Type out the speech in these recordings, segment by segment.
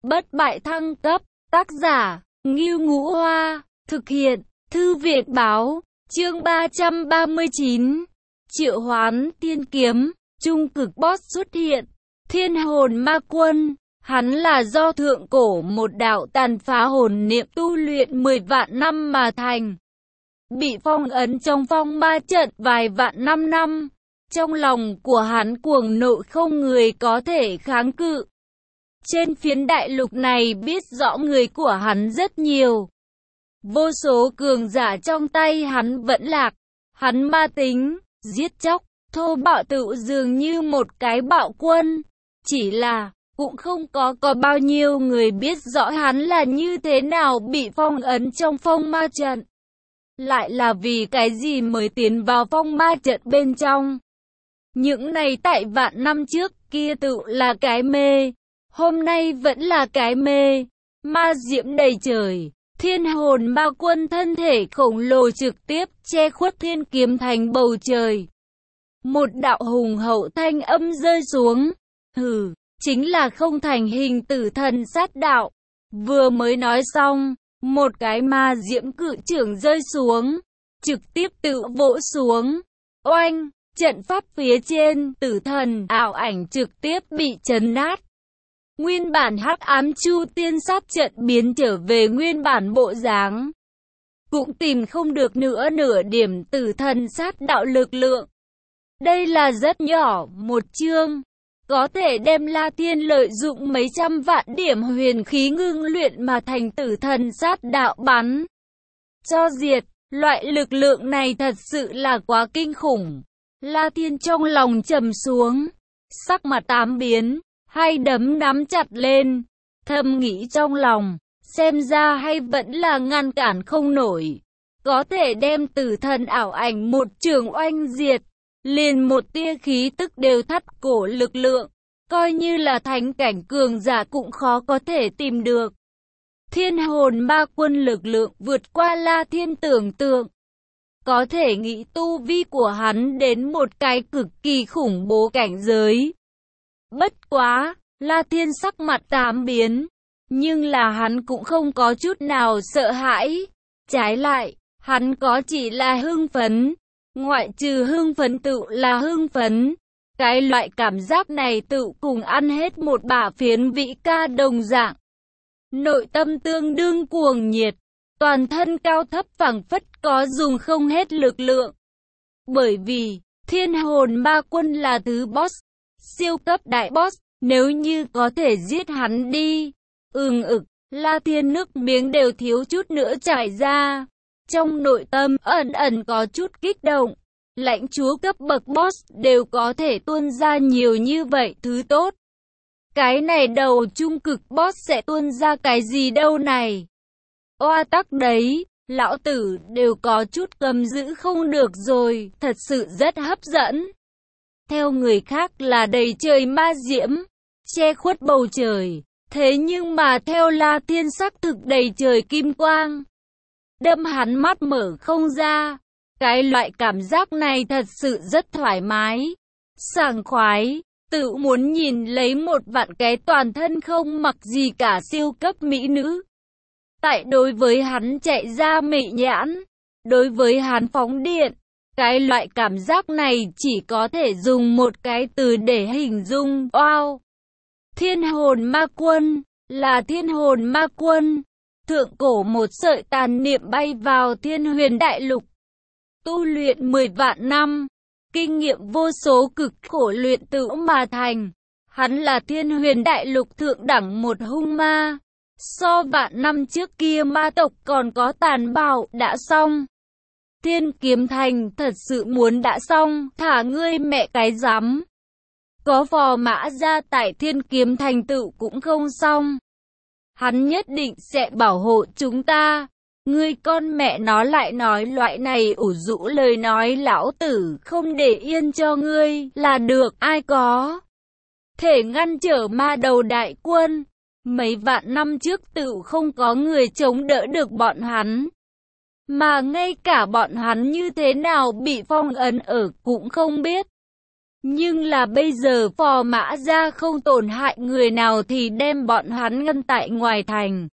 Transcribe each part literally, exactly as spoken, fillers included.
bất bại thăng cấp, tác giả, Ngưu Ngũ Hoa, thực hiện, Thư viện báo, chương ba trăm ba mươi chín, triệu hoán tiên kiếm, trung cực boss xuất hiện, thiên hồn ma quân, hắn là do thượng cổ một đạo tàn phá hồn niệm tu luyện mười vạn năm mà thành, bị phong ấn trong phong ma trận vài vạn năm năm. Trong lòng của hắn cuồng nộ không người có thể kháng cự. Trên phiến đại lục này biết rõ người của hắn rất nhiều. Vô số cường giả trong tay hắn vẫn lạc. Hắn ma tính, giết chóc, thô bạo tự dường như một cái bạo quân. Chỉ là, cũng không có có bao nhiêu người biết rõ hắn là như thế nào bị phong ấn trong phong ma trận. Lại là vì cái gì mới tiến vào phong ma trận bên trong. Những này tại vạn năm trước kia tự là cái mê, hôm nay vẫn là cái mê, ma diễm đầy trời, thiên hồn ma quân thân thể khổng lồ trực tiếp che khuất thiên kiếm thành bầu trời. Một đạo hùng hậu thanh âm rơi xuống, hừ, chính là không thành hình tử thần sát đạo. Vừa mới nói xong, một cái ma diễm cự trưởng rơi xuống, trực tiếp tự vỗ xuống, oanh. Trận pháp phía trên, tử thần, ảo ảnh trực tiếp bị chấn nát. Nguyên bản hắc ám chu tiên sát trận biến trở về nguyên bản bộ dáng. Cũng tìm không được nữa nửa điểm tử thần sát đạo lực lượng. Đây là rất nhỏ, một chương. Có thể đem La Thiên lợi dụng mấy trăm vạn điểm huyền khí ngưng luyện mà thành tử thần sát đạo bắn. Cho diệt, loại lực lượng này thật sự là quá kinh khủng. La Thiên trong lòng trầm xuống, sắc mặt tám biến, hai đấm nắm chặt lên, thầm nghĩ trong lòng, xem ra hay vẫn là ngăn cản không nổi, có thể đem tử thần ảo ảnh một trường oanh diệt, liền một tia khí tức đều thắt cổ lực lượng, coi như là thánh cảnh cường giả cũng khó có thể tìm được. Thiên hồn ma quân lực lượng vượt qua La Thiên tưởng tượng. Có thể nghĩ tu vi của hắn đến một cái cực kỳ khủng bố cảnh giới. Bất quá, La Thiên sắc mặt tám biến, nhưng là hắn cũng không có chút nào sợ hãi. Trái lại, hắn có chỉ là hưng phấn, ngoại trừ hưng phấn tự là hưng phấn. Cái loại cảm giác này tự cùng ăn hết một bả phiến vị ca đồng dạng. Nội tâm tương đương cuồng nhiệt. Toàn thân cao thấp phảng phất có dùng không hết lực lượng. Bởi vì, thiên hồn ma quân là thứ boss, siêu cấp đại boss, nếu như có thể giết hắn đi. Ừm ực, La Thiên nước miếng đều thiếu chút nữa chảy ra. Trong nội tâm ẩn ẩn có chút kích động. Lãnh chúa cấp bậc boss đều có thể tuôn ra nhiều như vậy thứ tốt. Cái này đầu trung cực boss sẽ tuôn ra cái gì đâu này? Oa tắc đấy, lão tử đều có chút cầm giữ không được rồi, thật sự rất hấp dẫn. Theo người khác là đầy trời ma diễm, che khuất bầu trời, thế nhưng mà theo La Thiên sắc thực đầy trời kim quang. Đâm hắn mắt mở không ra, cái loại cảm giác này thật sự rất thoải mái, sảng khoái, tự muốn nhìn lấy một vạn cái toàn thân không mặc gì cả siêu cấp mỹ nữ. Tại đối với hắn chạy ra mị nhãn, đối với hắn phóng điện, cái loại cảm giác này chỉ có thể dùng một cái từ để hình dung, wow. Thiên hồn ma quân, là thiên hồn ma quân, thượng cổ một sợi tàn niệm bay vào thiên huyền đại lục. Tu luyện mười vạn năm, kinh nghiệm vô số cực khổ luyện tự mà thành, hắn là thiên huyền đại lục thượng đẳng một hung ma. So vạn năm trước kia ma tộc còn có tàn bạo, đã xong. Thiên kiếm thành thật sự muốn đã xong, thả ngươi mẹ cái rắm. Có phò mã ra tại thiên kiếm thành tựu cũng không xong. Hắn nhất định sẽ bảo hộ chúng ta. Ngươi con mẹ nó lại nói loại này ủ rũ lời nói, lão tử không để yên cho ngươi là được, ai có thể ngăn trở ma đầu đại quân. Mấy vạn năm trước tự không có người chống đỡ được bọn hắn. Mà ngay cả bọn hắn như thế nào bị phong ấn ở cũng không biết. Nhưng là bây giờ Phò Mã Gia không tổn hại người nào thì đem bọn hắn ngăn tại ngoài thành.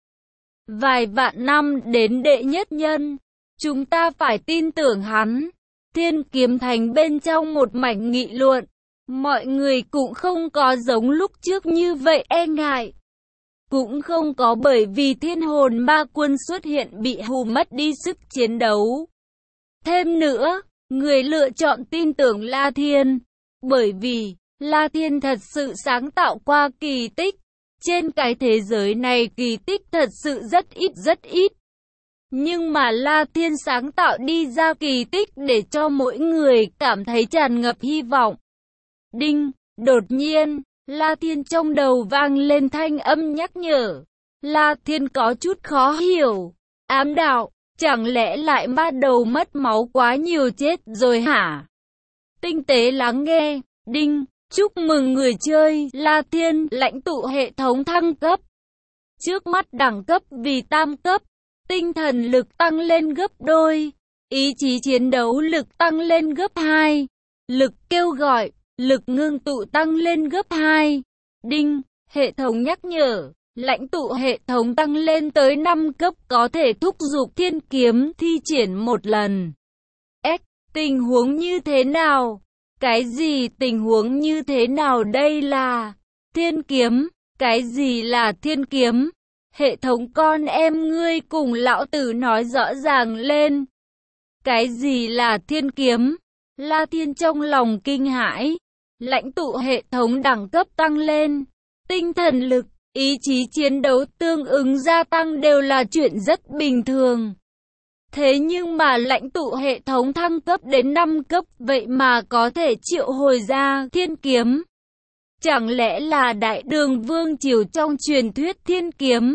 Vài vạn năm đến đệ nhất nhân, chúng ta phải tin tưởng hắn. Thiên Kiếm Thành bên trong một mảnh nghị luận, mọi người cũng không có giống lúc trước như vậy e ngại. Cũng không có bởi vì thiên hồn ma quân xuất hiện bị hù mất đi sức chiến đấu. Thêm nữa, người lựa chọn tin tưởng La Thiên, bởi vì La Thiên thật sự sáng tạo qua kỳ tích. Trên cái thế giới này kỳ tích thật sự rất ít rất ít. Nhưng mà La Thiên sáng tạo đi ra kỳ tích để cho mỗi người cảm thấy tràn ngập hy vọng. Đinh, đột nhiên, La Thiên trong đầu vang lên thanh âm nhắc nhở. La Thiên có chút khó hiểu. Ám đạo, chẳng lẽ lại ma đầu mất máu quá nhiều chết rồi hả? Tinh tế lắng nghe. Đinh, chúc mừng người chơi. La Thiên lãnh tụ hệ thống thăng cấp. Trước mắt đẳng cấp vì tam cấp. Tinh thần lực tăng lên gấp đôi. Ý chí chiến đấu lực tăng lên gấp hai. Lực kêu gọi, lực ngưng tụ tăng lên gấp hai. Đinh, hệ thống nhắc nhở. Lãnh tụ hệ thống tăng lên tới năm cấp có thể thúc giục thiên kiếm thi triển một lần. X, tình huống như thế nào? Cái gì tình huống như thế nào đây là thiên kiếm? Cái gì là thiên kiếm? Hệ thống con em ngươi cùng lão tử nói rõ ràng lên. Cái gì là thiên kiếm? La Thiên trong lòng kinh hãi. Lãnh tụ hệ thống đẳng cấp tăng lên. Tinh thần lực, ý chí chiến đấu tương ứng gia tăng đều là chuyện rất bình thường. Thế nhưng mà lãnh tụ hệ thống thăng cấp đến năm cấp vậy mà có thể triệu hồi ra thiên kiếm. Chẳng lẽ là đại đường vương triều trong truyền thuyết thiên kiếm?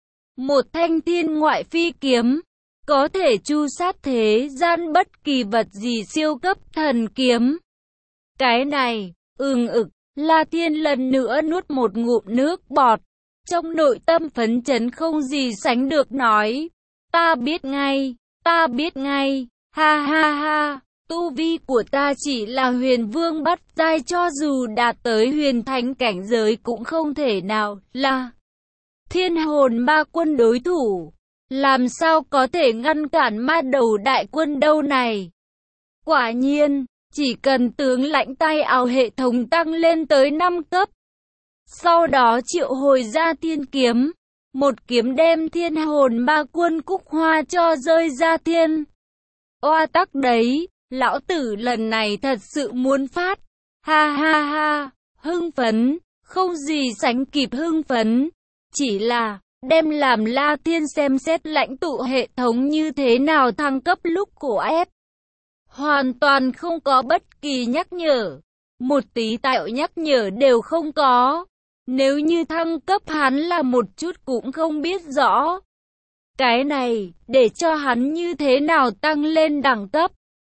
Một thanh thiên ngoại phi kiếm, có thể chu sát thế gian bất kỳ vật gì siêu cấp thần kiếm. Cái này, ừng ực, La Thiên lần nữa nuốt một ngụm nước bọt. Trong nội tâm phấn chấn không gì sánh được nói. Ta biết ngay, ta biết ngay, ha ha ha, tu vi của ta chỉ là huyền vương bắt giai, cho dù đạt tới huyền thánh cảnh giới cũng không thể nào là thiên hồn ma quân đối thủ. Làm sao có thể ngăn cản ma đầu đại quân đâu này? Quả nhiên, chỉ cần tướng lãnh tay áo hệ thống tăng lên tới năm cấp. Sau đó triệu hồi ra thiên kiếm. Một kiếm đem thiên hồn ma quân cúc hoa cho rơi ra thiên. Oa tắc đấy, lão tử lần này thật sự muốn phát. Ha ha ha, hưng phấn, không gì sánh kịp hưng phấn. Chỉ là, đem làm La Thiên xem xét lãnh tụ hệ thống như thế nào thăng cấp lúc cổ ép. Hoàn toàn không có bất kỳ nhắc nhở. Một tí tạo nhắc nhở đều không có. Nếu như thăng cấp hắn là một chút cũng không biết rõ. Cái này, để cho hắn như thế nào tăng lên đẳng cấp?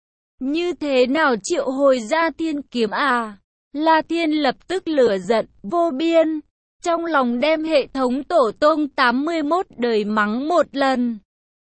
Như thế nào triệu hồi ra thiên kiếm à? La Thiên lập tức lửa giận, vô biên. Trong lòng đem hệ thống tổ tông tám mươi mốt đời mắng một lần.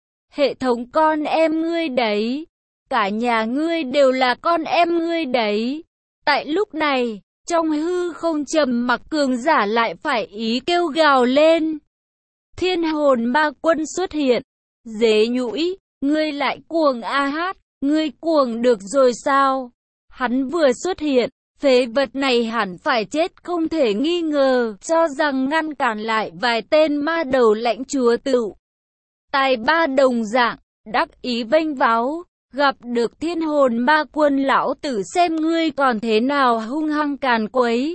Hệ thống con em ngươi đấy. Cả nhà ngươi đều là con em ngươi đấy. Tại lúc này, trong hư không trầm mặc cường giả lại phải ý kêu gào lên. Thiên hồn ma quân xuất hiện. Dế nhũi, ngươi lại cuồng a hát, ngươi cuồng được rồi sao? Hắn vừa xuất hiện, phế vật này hẳn phải chết không thể nghi ngờ, cho rằng ngăn cản lại vài tên ma đầu lãnh chúa tựu. Tài ba đồng dạng, đắc ý vênh váo. Gặp được thiên hồn ma quân lão tử xem ngươi còn thế nào hung hăng càn quấy.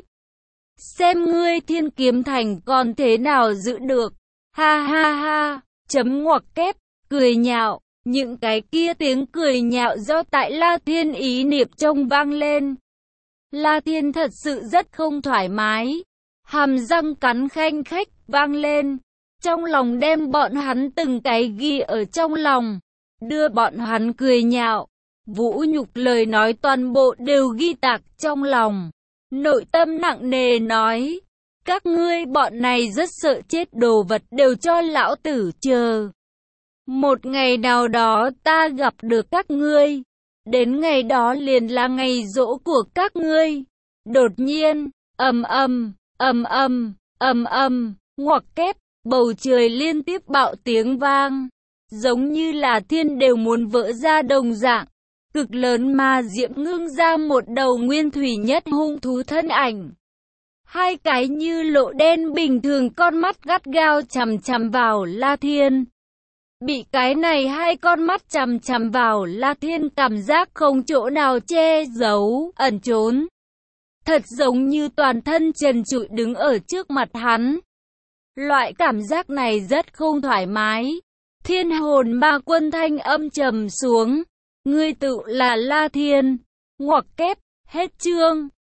Xem ngươi thiên kiếm thành còn thế nào giữ được. Ha ha ha, chấm ngoặc kép, cười nhạo. Những cái kia tiếng cười nhạo do tại La Thiên ý niệm trông vang lên. La Thiên thật sự rất không thoải mái. Hàm răng cắn khanh khách vang lên. Trong lòng đem bọn hắn từng cái ghi ở trong lòng. Đưa bọn hắn cười nhạo, vũ nhục lời nói toàn bộ đều ghi tạc trong lòng. Nội tâm nặng nề nói, các ngươi bọn này rất sợ chết, đồ vật đều cho lão tử chờ. Một ngày nào đó ta gặp được các ngươi, Đến ngày đó liền là ngày giỗ của các ngươi. Đột nhiên, ầm ầm, ầm ầm, ầm ầm, ngoặc kép, bầu trời liên tiếp bạo tiếng vang, giống như là thiên đều muốn vỡ ra đồng dạng. Cực lớn ma diệm ngưng ra một đầu nguyên thủy nhất hung thú thân ảnh. Hai cái như lỗ đen bình thường con mắt gắt gao chằm chằm vào La Thiên. Bị cái này hai con mắt chằm chằm vào, La Thiên cảm giác không chỗ nào che giấu, ẩn trốn. Thật giống như toàn thân trần trụi đứng ở trước mặt hắn. Loại cảm giác này rất không thoải mái. Thiên hồn ma quân thanh âm trầm xuống. Ngươi tự là La Thiên. Ngoặc kép, hết chương.